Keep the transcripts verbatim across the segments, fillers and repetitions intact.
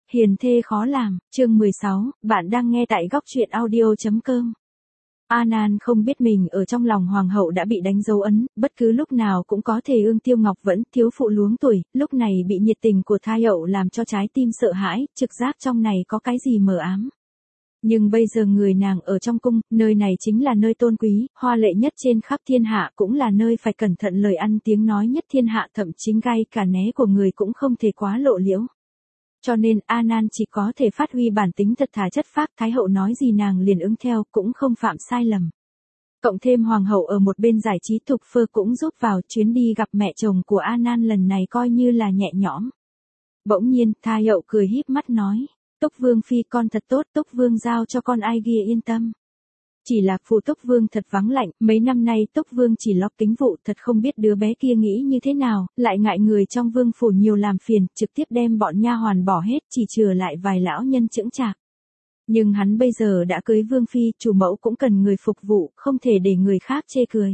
Hiền thê khó làm, chương mười sáu, bạn đang nghe tại góc truyện audio.com. A Nan không biết mình ở trong lòng hoàng hậu đã bị đánh dấu ấn, bất cứ lúc nào cũng có thể ương tiêu ngọc vẫn thiếu phụ luống tuổi, lúc này bị nhiệt tình của thái hậu làm cho trái tim sợ hãi, trực giác trong này có cái gì mờ ám. Nhưng bây giờ người nàng ở trong cung, nơi này chính là nơi tôn quý, hoa lệ nhất trên khắp thiên hạ, cũng là nơi phải cẩn thận lời ăn tiếng nói nhất thiên hạ, thậm chí ngay cả né của người cũng không thể quá lộ liễu. Cho nên A Nan chỉ có thể phát huy bản tính thật thà chất phác, thái hậu nói gì nàng liền ứng theo, cũng không phạm sai lầm. Cộng thêm hoàng hậu ở một bên giải trí Thục Phơ cũng giúp vào, chuyến đi gặp mẹ chồng của A Nan lần này coi như là nhẹ nhõm. Bỗng nhiên, thái hậu cười híp mắt nói, Túc Vương phi con thật tốt, Túc Vương giao cho con ai ghi yên tâm. Chỉ là phù Túc Vương thật vắng lạnh, mấy năm nay Túc Vương chỉ lo kính vụ, thật không biết đứa bé kia nghĩ như thế nào, lại ngại người trong vương phủ nhiều làm phiền, trực tiếp đem bọn nha hoàn bỏ hết, chỉ chừa lại vài lão nhân chững chạc. Nhưng hắn bây giờ đã cưới Vương phi, chủ mẫu cũng cần người phục vụ, không thể để người khác chê cười.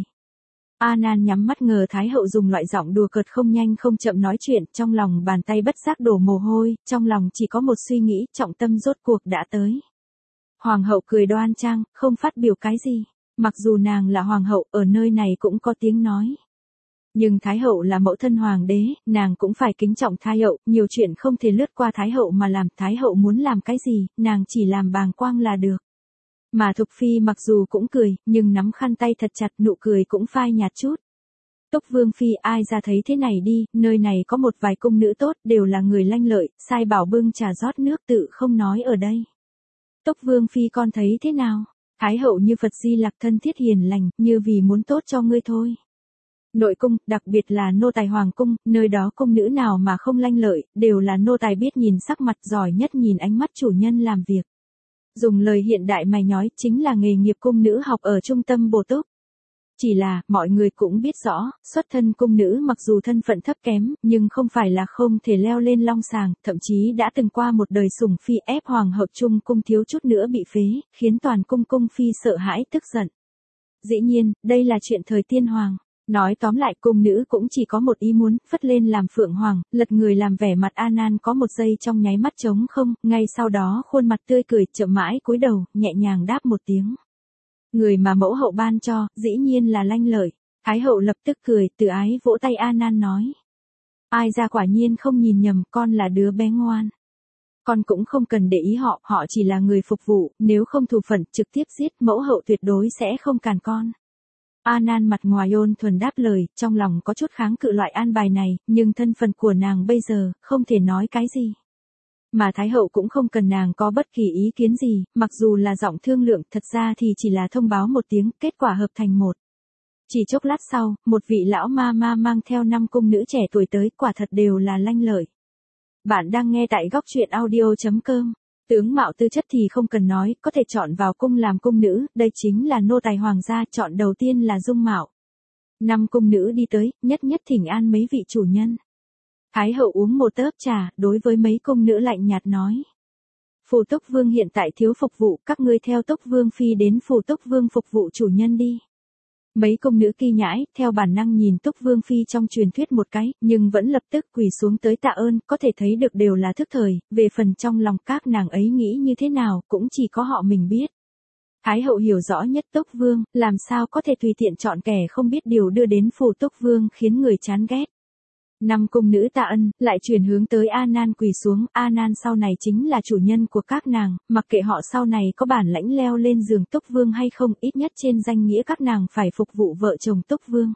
A Nan nhắm mắt ngờ thái hậu dùng loại giọng đùa cợt không nhanh không chậm nói chuyện, trong lòng bàn tay bất giác đổ mồ hôi, trong lòng chỉ có một suy nghĩ, trọng tâm rốt cuộc đã tới. Hoàng hậu cười đoan trang, không phát biểu cái gì. Mặc dù nàng là hoàng hậu, ở nơi này cũng có tiếng nói. Nhưng thái hậu là mẫu thân hoàng đế, nàng cũng phải kính trọng thái hậu, nhiều chuyện không thể lướt qua thái hậu mà làm, thái hậu muốn làm cái gì, nàng chỉ làm bàng quang là được. Mà Thục phi mặc dù cũng cười, nhưng nắm khăn tay thật chặt, nụ cười cũng phai nhạt chút. Túc Vương phi ai ra thấy thế này đi, nơi này có một vài cung nữ tốt, đều là người lanh lợi, sai bảo bưng trà rót nước tự không nói ở đây. Túc Vương phi con thấy thế nào? Thái hậu như Phật Di Lặc thân thiết hiền lành, như vì muốn tốt cho ngươi thôi. Nội cung, đặc biệt là nô tài hoàng cung, nơi đó cung nữ nào mà không lanh lợi, đều là nô tài biết nhìn sắc mặt, giỏi nhất nhìn ánh mắt chủ nhân làm việc. Dùng lời hiện đại mày nhói, chính là nghề nghiệp cung nữ học ở trung tâm bổ túc. Chỉ là, mọi người cũng biết rõ, xuất thân cung nữ mặc dù thân phận thấp kém, nhưng không phải là không thể leo lên long sàng, thậm chí đã từng qua một đời sủng phi, ép hoàng hậu trung cung thiếu chút nữa bị phế, khiến toàn cung cung phi sợ hãi tức giận. Dĩ nhiên, đây là chuyện thời tiên hoàng. Nói tóm lại, cung nữ cũng chỉ có một ý muốn, phất lên làm phượng hoàng, lật người làm vẻ mặt. A Nan có một giây trong nháy mắt trống không, ngay sau đó khuôn mặt tươi cười, chậm mãi cúi đầu, nhẹ nhàng đáp một tiếng. Người mà mẫu hậu ban cho, dĩ nhiên là lanh lợi. Thái hậu lập tức cười, từ ái vỗ tay A Nan nói. Ai ra quả nhiên không nhìn nhầm, con là đứa bé ngoan. Con cũng không cần để ý họ, họ chỉ là người phục vụ, nếu không thù phận trực tiếp giết, mẫu hậu tuyệt đối sẽ không càn con. A Nan mặt ngoài ôn thuần đáp lời, trong lòng có chút kháng cự loại an bài này, nhưng thân phận của nàng bây giờ, không thể nói cái gì. Mà thái hậu cũng không cần nàng có bất kỳ ý kiến gì, mặc dù là giọng thương lượng, thật ra thì chỉ là thông báo một tiếng, kết quả hợp thành một. Chỉ chốc lát sau, một vị lão ma ma mang theo năm cung nữ trẻ tuổi tới, quả thật đều là lanh lợi. Bạn đang nghe tại góc truyện audio.com. Tướng mạo tư chất thì không cần nói, có thể chọn vào cung làm cung nữ, đây chính là nô tài hoàng gia, chọn đầu tiên là dung mạo. Năm cung nữ đi tới, nhất nhất thỉnh an mấy vị chủ nhân. Thái hậu uống một tớp trà, đối với mấy cung nữ lạnh nhạt nói. Phù Túc Vương hiện tại thiếu phục vụ, các ngươi theo Túc Vương phi đến Phù Túc Vương phục vụ chủ nhân đi. Mấy cung nữ kỳ nhãi, theo bản năng nhìn Túc Vương phi trong truyền thuyết một cái, nhưng vẫn lập tức quỳ xuống tới tạ ơn, có thể thấy được đều là thức thời, về phần trong lòng các nàng ấy nghĩ như thế nào, cũng chỉ có họ mình biết. Thái hậu hiểu rõ nhất Túc Vương, làm sao có thể tùy tiện chọn kẻ không biết điều đưa đến Phù Túc Vương khiến người chán ghét. Năm cung nữ tạ ân, lại chuyển hướng tới A Nan quỳ xuống, A Nan sau này chính là chủ nhân của các nàng, mặc kệ họ sau này có bản lãnh leo lên giường Túc Vương hay không, ít nhất trên danh nghĩa các nàng phải phục vụ vợ chồng Túc Vương.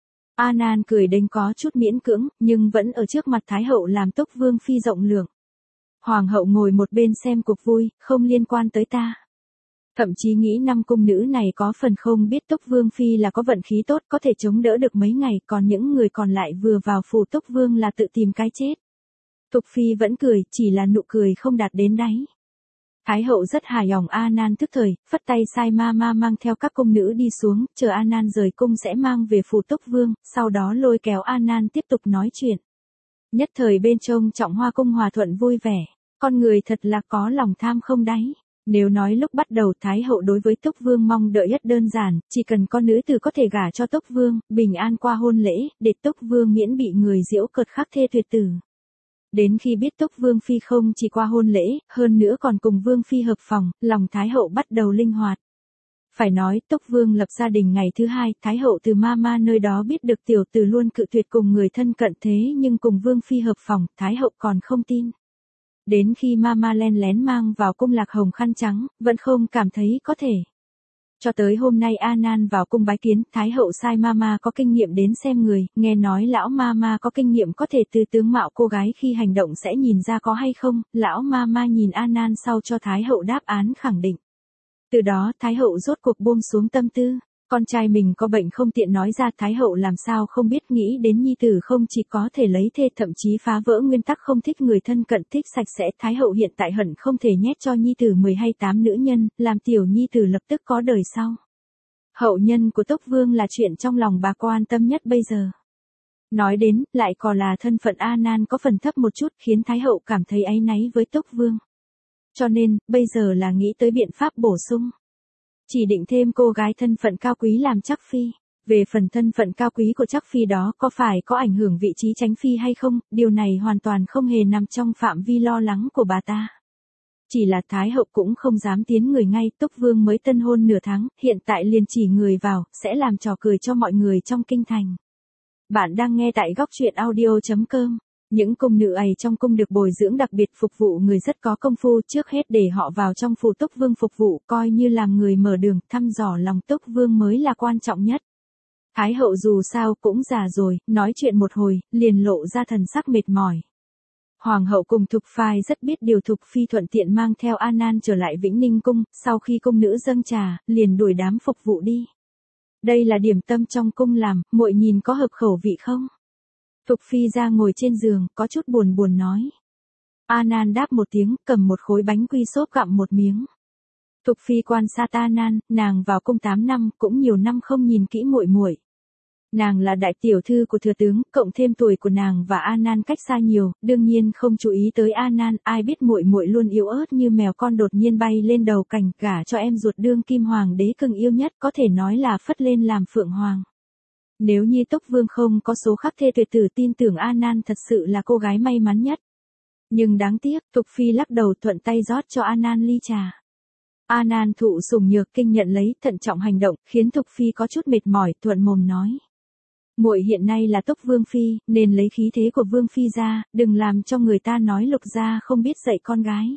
A Nan cười đến có chút miễn cưỡng, nhưng vẫn ở trước mặt Thái hậu làm Túc Vương phi rộng lượng. Hoàng hậu ngồi một bên xem cuộc vui, không liên quan tới ta. Thậm chí nghĩ năm cung nữ này có phần không biết Túc Vương phi là có vận khí tốt, có thể chống đỡ được mấy ngày, còn những người còn lại vừa vào phủ Túc Vương là tự tìm cái chết. Thục phi vẫn cười, chỉ là nụ cười không đạt đến đáy. Thái hậu rất hài lòng. A Nan tức thời, phất tay sai ma ma mang theo các cung nữ đi xuống, chờ A Nan rời cung sẽ mang về phủ Túc Vương, sau đó lôi kéo A Nan tiếp tục nói chuyện. Nhất thời bên trong Trọng Hoa cung hòa thuận vui vẻ, con người thật là có lòng tham không đáy. Nếu nói lúc bắt đầu Thái hậu đối với Túc Vương mong đợi rất đơn giản, chỉ cần con nữ tử có thể gả cho Túc Vương, bình an qua hôn lễ, để Túc Vương miễn bị người giễu cợt khắc thê tuyệt tử. Đến khi biết Túc Vương Phi không chỉ qua hôn lễ, hơn nữa còn cùng Vương Phi hợp phòng, lòng Thái hậu bắt đầu linh hoạt. Phải nói Túc Vương lập gia đình ngày thứ hai, Thái hậu từ Mama nơi đó biết được tiểu tử luôn cự tuyệt cùng người thân cận thế nhưng cùng Vương Phi hợp phòng, Thái hậu còn không tin. Đến khi Mama len lén mang vào cung lạc hồng khăn trắng, vẫn không cảm thấy có thể. Cho tới hôm nay A Nan vào cung bái kiến, Thái hậu sai Mama có kinh nghiệm đến xem người, nghe nói lão Mama có kinh nghiệm có thể từ tướng mạo cô gái khi hành động sẽ nhìn ra có hay không, lão Mama nhìn A Nan sau cho Thái hậu đáp án khẳng định. Từ đó Thái hậu rốt cuộc buông xuống tâm tư, con trai mình có bệnh không tiện nói ra, Thái hậu làm sao không biết nghĩ đến nhi tử không chỉ có thể lấy thê thậm chí phá vỡ nguyên tắc không thích người thân cận thích sạch sẽ. Thái hậu hiện tại hận không thể nhét cho nhi tử mười hay tám nữ nhân, làm tiểu nhi tử lập tức có đời sau. Hậu nhân của Túc Vương là chuyện trong lòng bà quan tâm nhất bây giờ. Nói đến, lại còn là thân phận A Nan có phần thấp một chút khiến Thái hậu cảm thấy áy náy với Túc Vương. Cho nên, bây giờ là nghĩ tới biện pháp bổ sung. Chỉ định thêm cô gái thân phận cao quý làm chắc phi. Về phần thân phận cao quý của chắc phi đó có phải có ảnh hưởng vị trí tránh phi hay không, điều này hoàn toàn không hề nằm trong phạm vi lo lắng của bà ta. Chỉ là Thái hậu cũng không dám tiến người ngay, Túc Vương mới tân hôn nửa tháng, hiện tại liền chỉ người vào, sẽ làm trò cười cho mọi người trong kinh thành. Bạn đang nghe tại góc truyện audio chấm com. Những cung nữ ấy trong cung được bồi dưỡng đặc biệt phục vụ người rất có công phu, trước hết để họ vào trong phủ Túc Vương phục vụ, coi như làm người mở đường, thăm dò lòng Túc Vương mới là quan trọng nhất. Thái hậu dù sao cũng già rồi, nói chuyện một hồi, liền lộ ra thần sắc mệt mỏi. Hoàng hậu cùng Thục Phai rất biết điều, Thục Phi thuận tiện mang theo A Nan trở lại Vĩnh Ninh cung, sau khi cung nữ dâng trà, liền đuổi đám phục vụ đi. Đây là điểm tâm trong cung làm, muội nhìn có hợp khẩu vị không? Thục Phi ra ngồi trên giường, có chút buồn buồn nói. A Nan đáp một tiếng, cầm một khối bánh quy xốp gặm một miếng. Thục Phi quan sát A Nan, nàng vào cung tám năm, cũng nhiều năm không nhìn kỹ muội muội. Nàng là đại tiểu thư của thừa tướng, cộng thêm tuổi của nàng và A Nan cách xa nhiều, đương nhiên không chú ý tới A Nan, ai biết muội muội luôn yếu ớt như mèo con đột nhiên bay lên đầu cành, gả cho em ruột đương kim hoàng đế cưng yêu nhất, có thể nói là phất lên làm phượng hoàng. Nếu như Túc Vương không có số khắc thê tuyệt tử, tin tưởng A Nan thật sự là cô gái may mắn nhất. Nhưng đáng tiếc, Thục Phi lắc đầu thuận tay rót cho A Nan ly trà. A Nan thụ sủng nhược kinh nhận lấy, thận trọng hành động, khiến Thục Phi có chút mệt mỏi, thuận mồm nói. Muội hiện nay là Túc Vương Phi, nên lấy khí thế của Vương Phi ra, đừng làm cho người ta nói Lục gia không biết dạy con gái.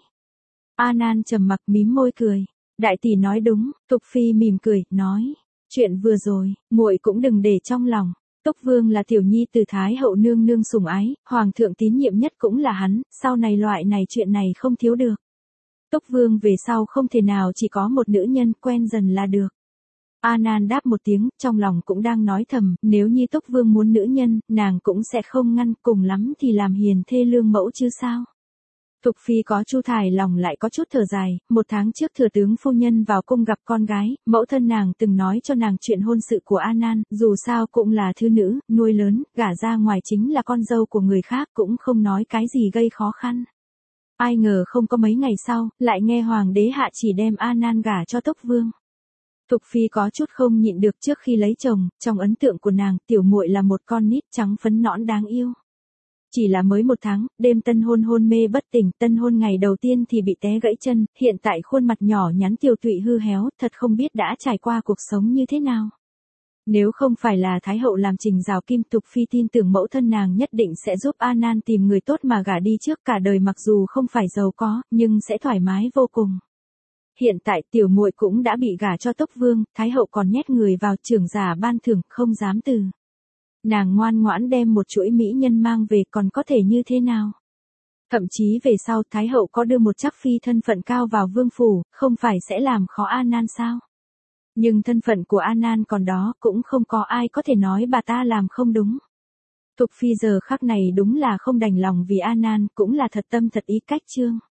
A Nan trầm mặc mím môi cười. Đại tỷ nói đúng, Thục Phi mỉm cười, nói. Chuyện vừa rồi, muội cũng đừng để trong lòng. Túc Vương là tiểu nhi từ Thái hậu nương nương sủng ái, hoàng thượng tín nhiệm nhất cũng là hắn, sau này loại này chuyện này không thiếu được. Túc Vương về sau không thể nào chỉ có một nữ nhân, quen dần là được. A Nan đáp một tiếng, trong lòng cũng đang nói thầm, nếu như Túc Vương muốn nữ nhân, nàng cũng sẽ không ngăn, cùng lắm thì làm hiền thê lương mẫu chứ sao. Thục Phi có chu thải lòng lại có chút thở dài, một tháng trước thừa tướng phu nhân vào cung gặp con gái, mẫu thân nàng từng nói cho nàng chuyện hôn sự của A Nan, dù sao cũng là thư nữ, nuôi lớn, gả ra ngoài chính là con dâu của người khác, cũng không nói cái gì gây khó khăn. Ai ngờ không có mấy ngày sau, lại nghe hoàng đế hạ chỉ đem A Nan gả cho Túc Vương. Thục Phi có chút không nhịn được, trước khi lấy chồng, trong ấn tượng của nàng, tiểu muội là một con nít trắng phấn nõn đáng yêu. Chỉ là mới một tháng, đêm tân hôn hôn mê bất tỉnh, tân hôn ngày đầu tiên thì bị té gãy chân, hiện tại khuôn mặt nhỏ nhắn tiều tụy hư héo, thật không biết đã trải qua cuộc sống như thế nào. Nếu không phải là Thái hậu làm trình rào kim, Thục Phi tin tưởng mẫu thân nàng nhất định sẽ giúp A Nan tìm người tốt mà gả đi trước, cả đời mặc dù không phải giàu có, nhưng sẽ thoải mái vô cùng. Hiện tại tiểu muội cũng đã bị gả cho Túc Vương, Thái hậu còn nhét người vào, trưởng giả ban thưởng, không dám từ. Nàng ngoan ngoãn đem một chuỗi mỹ nhân mang về, còn có thể như thế nào? Thậm chí về sau Thái hậu có đưa một chắc phi thân phận cao vào vương phủ, không phải sẽ làm khó A Nan sao? Nhưng thân phận của A Nan còn đó, cũng không có ai có thể nói bà ta làm không đúng. Thục Phi giờ khắc này đúng là không đành lòng vì A Nan, cũng là thật tâm thật ý cách chương.